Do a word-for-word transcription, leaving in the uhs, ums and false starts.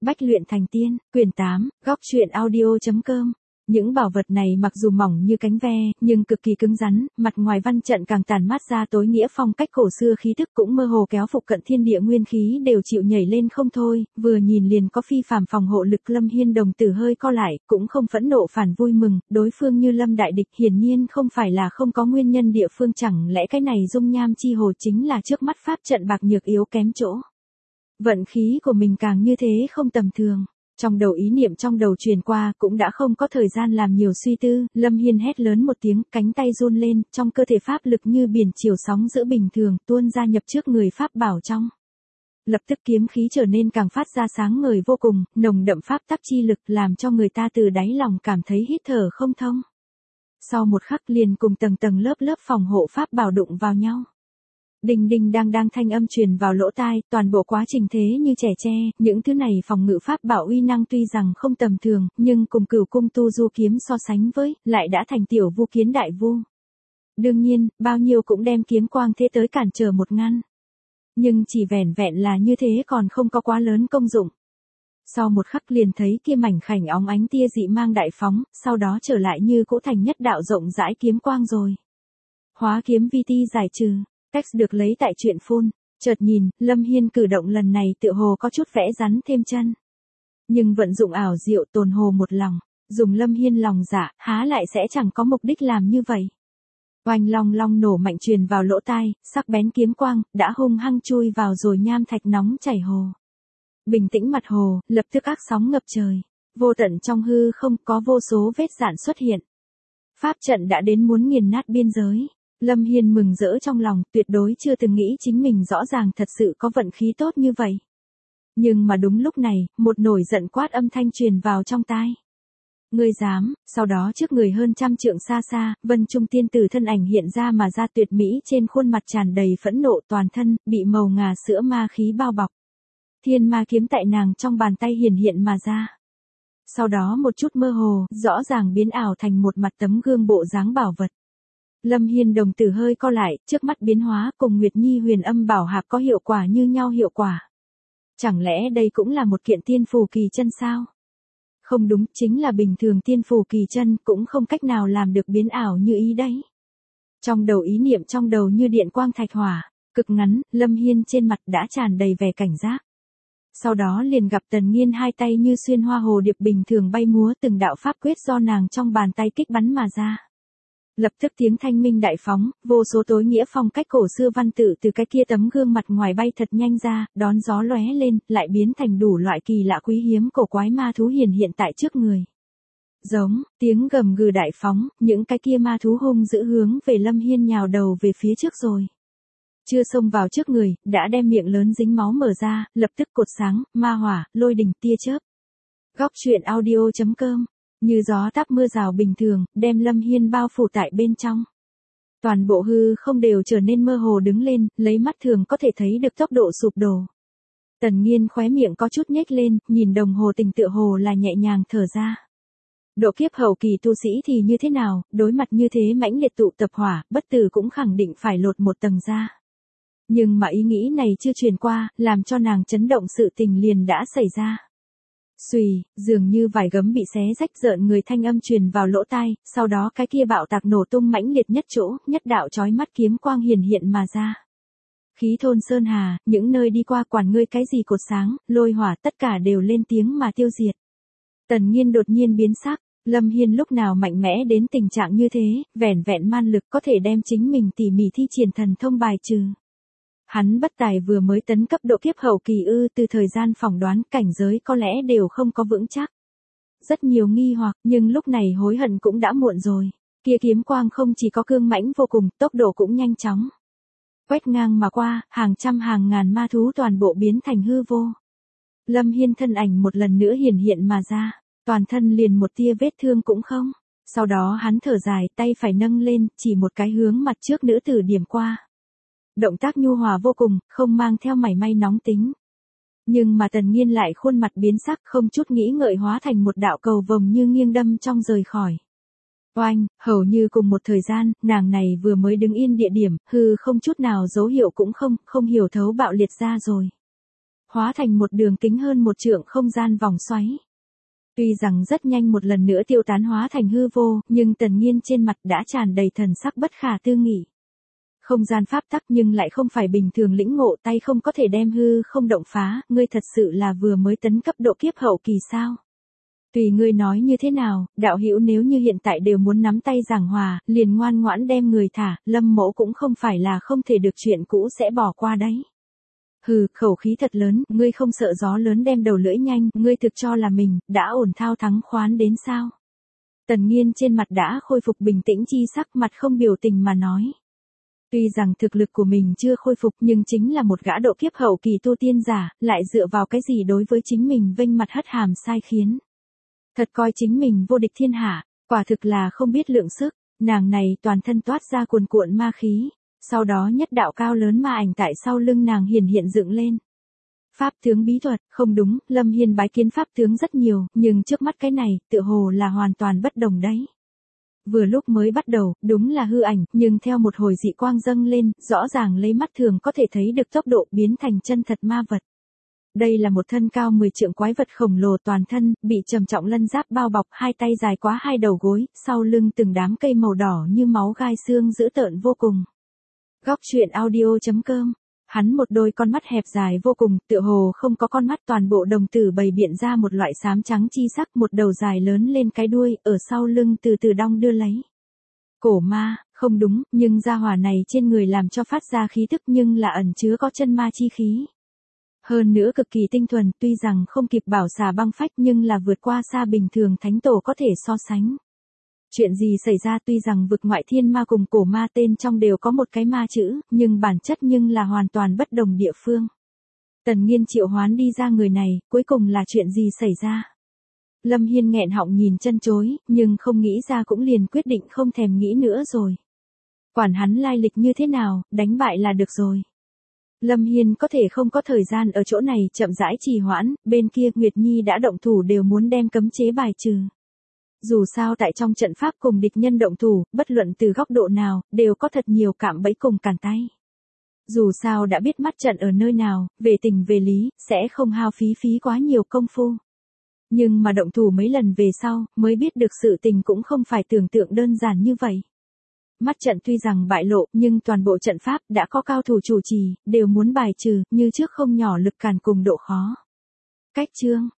Bách luyện thành tiên, quyển tám, góc truyện audio.com. Những bảo vật này mặc dù mỏng như cánh ve, nhưng cực kỳ cứng rắn, mặt ngoài văn trận càng tản mát ra tối nghĩa phong cách cổ xưa, khí thức cũng mơ hồ kéo phục cận thiên địa nguyên khí đều chịu nhảy lên không thôi, vừa nhìn liền có phi phàm phòng hộ lực. Lâm Hiên đồng tử hơi co lại, cũng không phẫn nộ phản vui mừng, đối phương như Lâm đại địch hiển nhiên không phải là không có nguyên nhân, địa phương chẳng lẽ cái này dung nham chi hồ chính là trước mắt pháp trận bạc nhược yếu kém chỗ. Vận khí của mình càng như thế không tầm thường. Trong đầu ý niệm trong đầu truyền qua, cũng đã không có thời gian làm nhiều suy tư, Lâm Hiên hét lớn một tiếng, cánh tay run lên, trong cơ thể pháp lực như biển chiều sóng giữa bình thường, tuôn ra nhập trước người pháp bảo trong. Lập tức kiếm khí trở nên càng phát ra sáng ngời vô cùng, nồng đậm pháp tắc chi lực làm cho người ta từ đáy lòng cảm thấy hít thở không thông. Sau một khắc liền cùng tầng tầng lớp lớp phòng hộ pháp bảo đụng vào nhau. Đinh đinh đang đang thanh âm truyền vào lỗ tai, toàn bộ quá trình thế như trẻ tre, những thứ này phòng ngự pháp bảo uy năng tuy rằng không tầm thường, nhưng cùng Cửu cung tu du kiếm so sánh với, lại đã thành tiểu vu kiến đại vu. Đương nhiên, bao nhiêu cũng đem kiếm quang thế tới cản trở một ngăn. Nhưng chỉ vẻn vẹn là như thế còn không có quá lớn công dụng. Sau một khắc liền thấy kia mảnh khảnh óng ánh tia dị mang đại phóng, sau đó trở lại như cũ thành nhất đạo rộng rãi kiếm quang rồi. Hóa kiếm vi ti giải trừ. Text được lấy tại truyện phun, chợt nhìn, Lâm Hiên cử động lần này tựa hồ có chút vẽ rắn thêm chân. Nhưng vận dụng ảo diệu tồn hồ một lòng, dùng Lâm Hiên lòng dạ, há lại sẽ chẳng có mục đích làm như vậy. Oanh long long nổ mạnh truyền vào lỗ tai, sắc bén kiếm quang, đã hung hăng chui vào rồi nham thạch nóng chảy hồ. Bình tĩnh mặt hồ, lập tức ác sóng ngập trời, vô tận trong hư không có vô số vết rạn xuất hiện. Pháp trận đã đến muốn nghiền nát biên giới. Lâm Hiên mừng rỡ trong lòng, tuyệt đối chưa từng nghĩ chính mình rõ ràng thật sự có vận khí tốt như vậy. Nhưng mà đúng lúc này, một nổi giận quát âm thanh truyền vào trong tai. Ngươi dám, sau đó trước người hơn trăm trượng xa xa, Vân Trung tiên tử thân ảnh hiện ra mà ra, tuyệt mỹ trên khuôn mặt tràn đầy phẫn nộ, toàn thân bị màu ngà sữa ma khí bao bọc. Thiên ma kiếm tại nàng trong bàn tay hiển hiện mà ra. Sau đó một chút mơ hồ, rõ ràng biến ảo thành một mặt tấm gương bộ dáng bảo vật. Lâm Hiên đồng tử hơi co lại, trước mắt biến hóa cùng Nguyệt Nhi huyền âm bảo hạp có hiệu quả như nhau hiệu quả. Chẳng lẽ đây cũng là một kiện tiên phù kỳ chân sao? Không đúng, chính là bình thường tiên phù kỳ chân cũng không cách nào làm được biến ảo như ý đấy. Trong đầu ý niệm trong đầu như điện quang thạch hỏa, cực ngắn, Lâm Hiên trên mặt đã tràn đầy vẻ cảnh giác. Sau đó liền gặp Tần Nghiên hai tay như xuyên hoa hồ điệp bình thường bay múa, từng đạo pháp quyết do nàng trong bàn tay kích bắn mà ra. Lập tức tiếng thanh minh đại phóng, vô số tối nghĩa phong cách cổ xưa văn tự từ cái kia tấm gương mặt ngoài bay thật nhanh ra, đón gió lóe lên, lại biến thành đủ loại kỳ lạ quý hiếm cổ quái ma thú hiển hiện tại trước người. Giống, tiếng gầm gừ đại phóng, những cái kia ma thú hung dữ hướng về Lâm Hiên nhào đầu về phía trước rồi. Chưa xông vào trước người, đã đem miệng lớn dính máu mở ra, lập tức cột sáng, ma hỏa, lôi đình, tia chớp. Góc truyện audio.com. Như gió táp mưa rào bình thường, đem Lâm Hiên bao phủ tại bên trong. Toàn bộ hư không đều trở nên mơ hồ đứng lên, lấy mắt thường có thể thấy được tốc độ sụp đổ. Tần Nghiên khóe miệng có chút nhếch lên, nhìn đồng hồ tình tựa hồ là nhẹ nhàng thở ra. Độ kiếp hậu kỳ tu sĩ thì như thế nào, đối mặt như thế mãnh liệt tụ tập hỏa, bất tử cũng khẳng định phải lột một tầng ra. Nhưng mà ý nghĩ này chưa truyền qua, làm cho nàng chấn động, sự tình liền đã xảy ra. Xùy, dường như vải gấm bị xé rách, rợn người thanh âm truyền vào lỗ tai, sau đó cái kia bạo tạc nổ tung mãnh liệt nhất chỗ, nhất đạo chói mắt kiếm quang hiển hiện mà ra. Khí thôn sơn hà, những nơi đi qua quản ngươi cái gì cột sáng, lôi hỏa tất cả đều lên tiếng mà tiêu diệt. Tần Nghiên đột nhiên biến sắc, Lâm Hiên lúc nào mạnh mẽ đến tình trạng như thế, vẻn vẹn man lực có thể đem chính mình tỉ mỉ thi triển thần thông bài trừ. Hắn bất tài vừa mới tấn cấp độ kiếp hậu kỳ ư, từ thời gian phỏng đoán cảnh giới có lẽ đều không có vững chắc. Rất nhiều nghi hoặc, nhưng lúc này hối hận cũng đã muộn rồi. Kia kiếm quang không chỉ có cương mãnh vô cùng, tốc độ cũng nhanh chóng. Quét ngang mà qua, hàng trăm hàng ngàn ma thú toàn bộ biến thành hư vô. Lâm Hiên thân ảnh một lần nữa hiển hiện mà ra, toàn thân liền một tia vết thương cũng không. Sau đó hắn thở dài, tay phải nâng lên, chỉ một cái hướng mặt trước nữ tử điểm qua. Động tác nhu hòa vô cùng, không mang theo mảy may nóng tính. Nhưng mà Tần Nghiên lại khuôn mặt biến sắc, không chút nghĩ ngợi hóa thành một đạo cầu vồng như nghiêng đâm trong rời khỏi. Oanh, hầu như cùng một thời gian, nàng này vừa mới đứng yên địa điểm, hư không chút nào dấu hiệu cũng không, không hiểu thấu bạo liệt ra rồi. hóa thành một đường kính hơn một trượng không gian vòng xoáy. Tuy rằng rất nhanh một lần nữa tiêu tán hóa thành hư vô, nhưng Tần Nghiên trên mặt đã tràn đầy thần sắc bất khả tư nghị. Không gian pháp tắc nhưng lại không phải bình thường lĩnh ngộ, tay không có thể đem hư không động phá, ngươi thật sự là vừa mới tấn cấp độ kiếp hậu kỳ sao? Tùy ngươi nói như thế nào, đạo hữu nếu như hiện tại đều muốn nắm tay giảng hòa, liền ngoan ngoãn đem người thả, Lâm mỗ cũng không phải là không thể được chuyện cũ sẽ bỏ qua đấy. Hừ, khẩu khí thật lớn, ngươi không sợ gió lớn đem đầu lưỡi nhanh, ngươi thực cho là mình, đã ổn thao thắng khoán đến sao? Tần Nghiên trên mặt đã khôi phục bình tĩnh chi sắc, mặt không biểu tình mà nói. Tuy rằng thực lực của mình chưa khôi phục nhưng chính là một gã độ kiếp hậu kỳ tu tiên giả, lại dựa vào cái gì đối với chính mình vênh mặt hất hàm sai khiến. Thật coi chính mình vô địch thiên hạ, quả thực là không biết lượng sức, nàng này toàn thân toát ra cuồn cuộn ma khí, sau đó nhất đạo cao lớn ma ảnh tại sau lưng nàng hiển hiện dựng lên. Pháp tướng bí thuật, không đúng, Lâm Hiên bái kiến pháp tướng rất nhiều, nhưng trước mắt cái này, tựa hồ là hoàn toàn bất đồng đấy. Vừa lúc mới bắt đầu, đúng là hư ảnh, nhưng theo một hồi dị quang dâng lên, rõ ràng lấy mắt thường có thể thấy được tốc độ biến thành chân thật ma vật. Đây là một thân cao mười trượng quái vật khổng lồ toàn thân, bị trầm trọng lân giáp bao bọc, hai tay dài quá hai đầu gối, sau lưng từng đám cây màu đỏ như máu gai xương dữ tợn vô cùng. Góc truyện audio chấm com. Hắn một đôi con mắt hẹp dài vô cùng, tựa hồ không có con mắt, toàn bộ đồng tử bày biện ra một loại xám trắng chi sắc, một đầu dài lớn lên cái đuôi, ở sau lưng từ từ đong đưa lấy. Cổ ma, không đúng, nhưng gia hỏa này trên người làm cho phát ra khí thức nhưng là ẩn chứa có chân ma chi khí. Hơn nữa cực kỳ tinh thuần, tuy rằng không kịp bảo xà băng phách nhưng là vượt qua xa bình thường thánh tổ có thể so sánh. Chuyện gì xảy ra, tuy rằng vực ngoại thiên ma cùng cổ ma tên trong đều có một cái ma chữ, nhưng bản chất nhưng là hoàn toàn bất đồng địa phương. Tần Nghiên triệu hoán đi ra người này, cuối cùng là chuyện gì xảy ra? Lâm Hiên nghẹn họng nhìn chân chối, nhưng không nghĩ ra cũng liền quyết định không thèm nghĩ nữa rồi. Quản hắn lai lịch như thế nào, đánh bại là được rồi. Lâm Hiên có thể không có thời gian ở chỗ này chậm rãi trì hoãn, bên kia Nguyệt Nhi đã động thủ đều muốn đem cấm chế bài trừ. Dù sao tại trong trận pháp cùng địch nhân động thủ, bất luận từ góc độ nào, đều có thật nhiều cạm bẫy cùng cản tay. Dù sao đã biết mắt trận ở nơi nào, về tình về lý, sẽ không hao phí phí quá nhiều công phu. Nhưng mà động thủ mấy lần về sau, mới biết được sự tình cũng không phải tưởng tượng đơn giản như vậy. Mắt trận tuy rằng bại lộ, nhưng toàn bộ trận pháp đã có cao thủ chủ trì, đều muốn bài trừ, như trước không nhỏ lực cản cùng độ khó. Cách chương